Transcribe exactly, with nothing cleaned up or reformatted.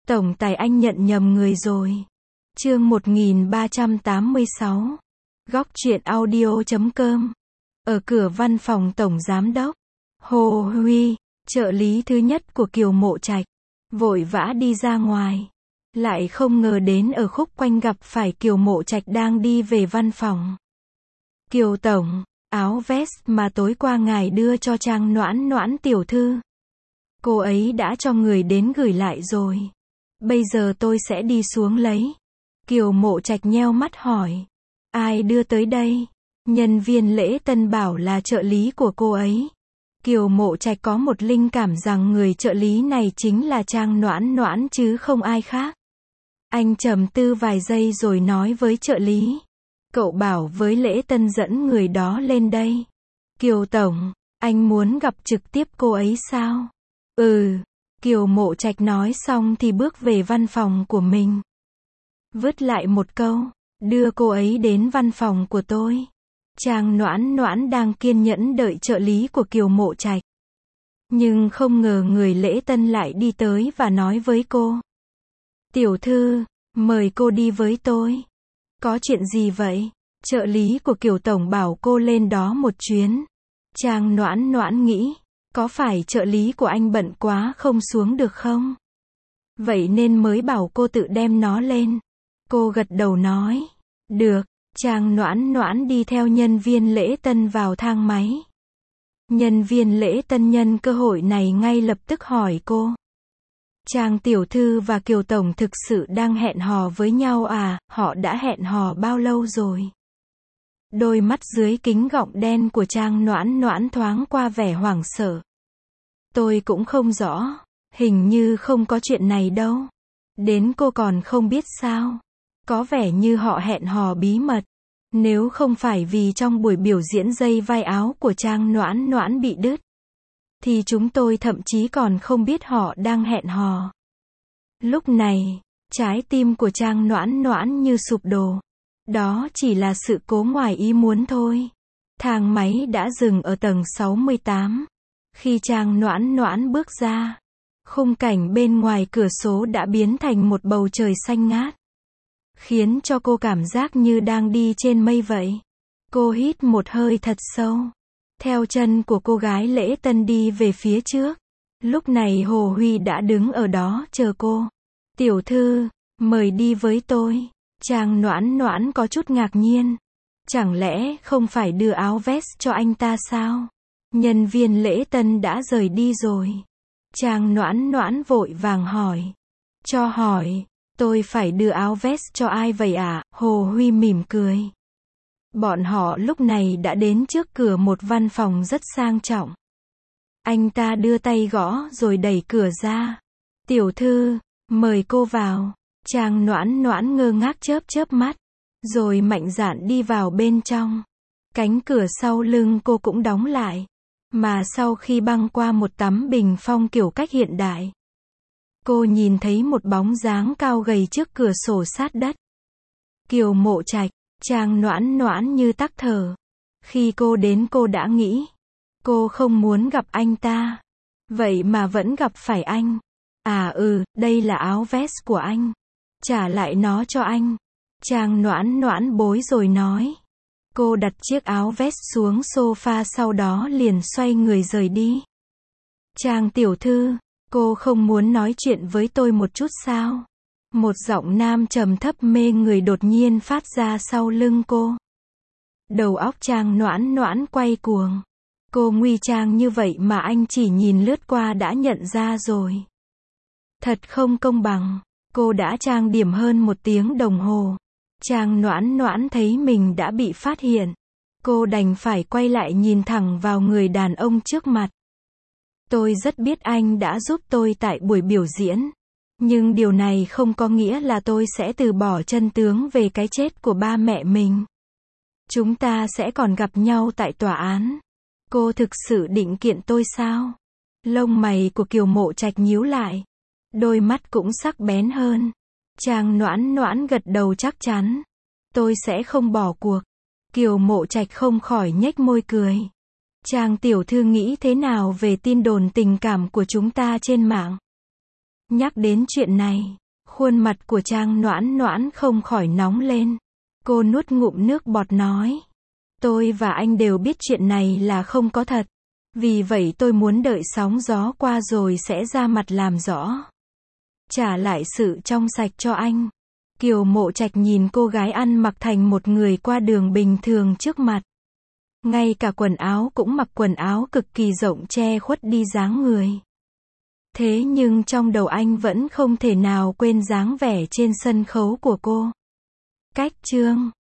Tổng tài anh nhận nhầm người rồi. Chương một nghìn ba trăm tám mươi sáu. Góc truyện audio chấm com. Ở cửa văn phòng Tổng Giám đốc, Hồ Huy, trợ lý thứ nhất của Kiều Mộ Trạch, vội vã đi ra ngoài. Lại không ngờ đến ở khúc quanh gặp phải Kiều Mộ Trạch đang đi về văn phòng. Kiều Tổng, áo vest mà tối qua ngài đưa cho Trang Noãn Noãn tiểu thư, cô ấy đã cho người đến gửi lại rồi. Bây giờ tôi sẽ đi xuống lấy. Kiều Mộ Trạch nheo mắt hỏi. Ai đưa tới đây? Nhân viên lễ tân bảo là trợ lý của cô ấy. Kiều Mộ Trạch có một linh cảm rằng người trợ lý này chính là Trang Noãn Noãn chứ không ai khác. Anh trầm tư vài giây rồi nói với trợ lý. Cậu bảo với lễ tân dẫn người đó lên đây. Kiều Tổng, anh muốn gặp trực tiếp cô ấy sao? Ừ. Kiều Mộ Trạch nói xong thì bước về văn phòng của mình. Vứt lại một câu, đưa cô ấy đến văn phòng của tôi. Trang Noãn Noãn đang kiên nhẫn đợi trợ lý của Kiều Mộ Trạch. Nhưng không ngờ người lễ tân lại đi tới và nói với cô. Tiểu thư, mời cô đi với tôi. Có chuyện gì vậy? Trợ lý của Kiều Tổng bảo cô lên đó một chuyến. Trang Noãn Noãn nghĩ. Có phải trợ lý của anh bận quá không xuống được không? Vậy nên mới bảo cô tự đem nó lên. Cô gật đầu nói. Được. Trang Noãn Noãn đi theo nhân viên lễ tân vào thang máy. Nhân viên lễ tân nhân cơ hội này ngay lập tức hỏi cô. Trang tiểu thư và Kiều Tổng thực sự đang hẹn hò với nhau à? Họ đã hẹn hò bao lâu rồi? Đôi mắt dưới kính gọng đen của Trang Noãn Noãn thoáng qua vẻ hoảng sợ. Tôi cũng không rõ, hình như không có chuyện này đâu. Đến cô còn không biết sao? Có vẻ như họ hẹn hò bí mật. Nếu không phải vì trong buổi biểu diễn dây vai áo của Trang Noãn Noãn bị đứt, thì chúng tôi thậm chí còn không biết họ đang hẹn hò. Lúc này, trái tim của Trang Noãn Noãn như sụp đổ. Đó chỉ là sự cố ngoài ý muốn thôi. Thang máy đã dừng ở tầng sáu mươi tám. Khi Trang Noãn Noãn bước ra, khung cảnh bên ngoài cửa sổ đã biến thành một bầu trời xanh ngát, khiến cho cô cảm giác như đang đi trên mây vậy. Cô hít một hơi thật sâu, theo chân của cô gái lễ tân đi về phía trước. Lúc này Hồ Huy đã đứng ở đó chờ cô. Tiểu thư, mời đi với tôi. Trang Noãn Noãn có chút ngạc nhiên. Chẳng lẽ không phải đưa áo vest cho anh ta sao? Nhân viên lễ tân đã rời đi rồi. Trang Noãn Noãn vội vàng hỏi. Cho hỏi, tôi phải đưa áo vest cho ai vậy ạ? À? Hồ Huy mỉm cười. Bọn họ lúc này đã đến trước cửa một văn phòng rất sang trọng. Anh ta đưa tay gõ rồi đẩy cửa ra. Tiểu thư, mời cô vào. Trang Noãn Noãn ngơ ngác chớp chớp mắt, rồi mạnh dạn đi vào bên trong. Cánh cửa sau lưng cô cũng đóng lại, mà sau khi băng qua một tấm bình phong kiểu cách hiện đại, cô nhìn thấy một bóng dáng cao gầy trước cửa sổ sát đất. Kiều Mộ Trạch. Trang Noãn Noãn như tắc thở. Khi cô đến cô đã nghĩ, cô không muốn gặp anh ta. Vậy mà vẫn gặp phải anh. À ừ, đây là áo vest của anh. Trả lại nó cho anh. Trang Noãn Noãn bối rồi nói. Cô đặt chiếc áo vest xuống sofa sau đó liền xoay người rời đi. Trang tiểu thư, cô không muốn nói chuyện với tôi một chút sao? Một giọng nam trầm thấp mê người đột nhiên phát ra sau lưng cô. Đầu óc Trang Noãn Noãn quay cuồng. Cô nguy trang như vậy mà anh chỉ nhìn lướt qua đã nhận ra rồi. Thật không công bằng. Cô đã trang điểm hơn một tiếng đồng hồ. Trang Noãn Noãn thấy mình đã bị phát hiện. Cô đành phải quay lại nhìn thẳng vào người đàn ông trước mặt. Tôi rất biết anh đã giúp tôi tại buổi biểu diễn. Nhưng điều này không có nghĩa là tôi sẽ từ bỏ chân tướng về cái chết của ba mẹ mình. Chúng ta sẽ còn gặp nhau tại tòa án. Cô thực sự định kiện tôi sao? Lông mày của Kiều Mộ Trạch nhíu lại. Đôi mắt cũng sắc bén hơn. Trang Noãn Noãn gật đầu chắc chắn. Tôi sẽ không bỏ cuộc. Kiều Mộ Trạch không khỏi nhếch môi cười. Trang tiểu thư nghĩ thế nào về tin đồn tình cảm của chúng ta trên mạng? Nhắc đến chuyện này, khuôn mặt của Trang Noãn Noãn không khỏi nóng lên. Cô nuốt ngụm nước bọt nói. Tôi và anh đều biết chuyện này là không có thật. Vì vậy tôi muốn đợi sóng gió qua rồi sẽ ra mặt làm rõ. Trả lại sự trong sạch cho anh. Kiều Mộ Trạch nhìn cô gái ăn mặc thành một người qua đường bình thường trước mặt. Ngay cả quần áo cũng mặc quần áo cực kỳ rộng che khuất đi dáng người. Thế nhưng trong đầu anh vẫn không thể nào quên dáng vẻ trên sân khấu của cô. Cách chương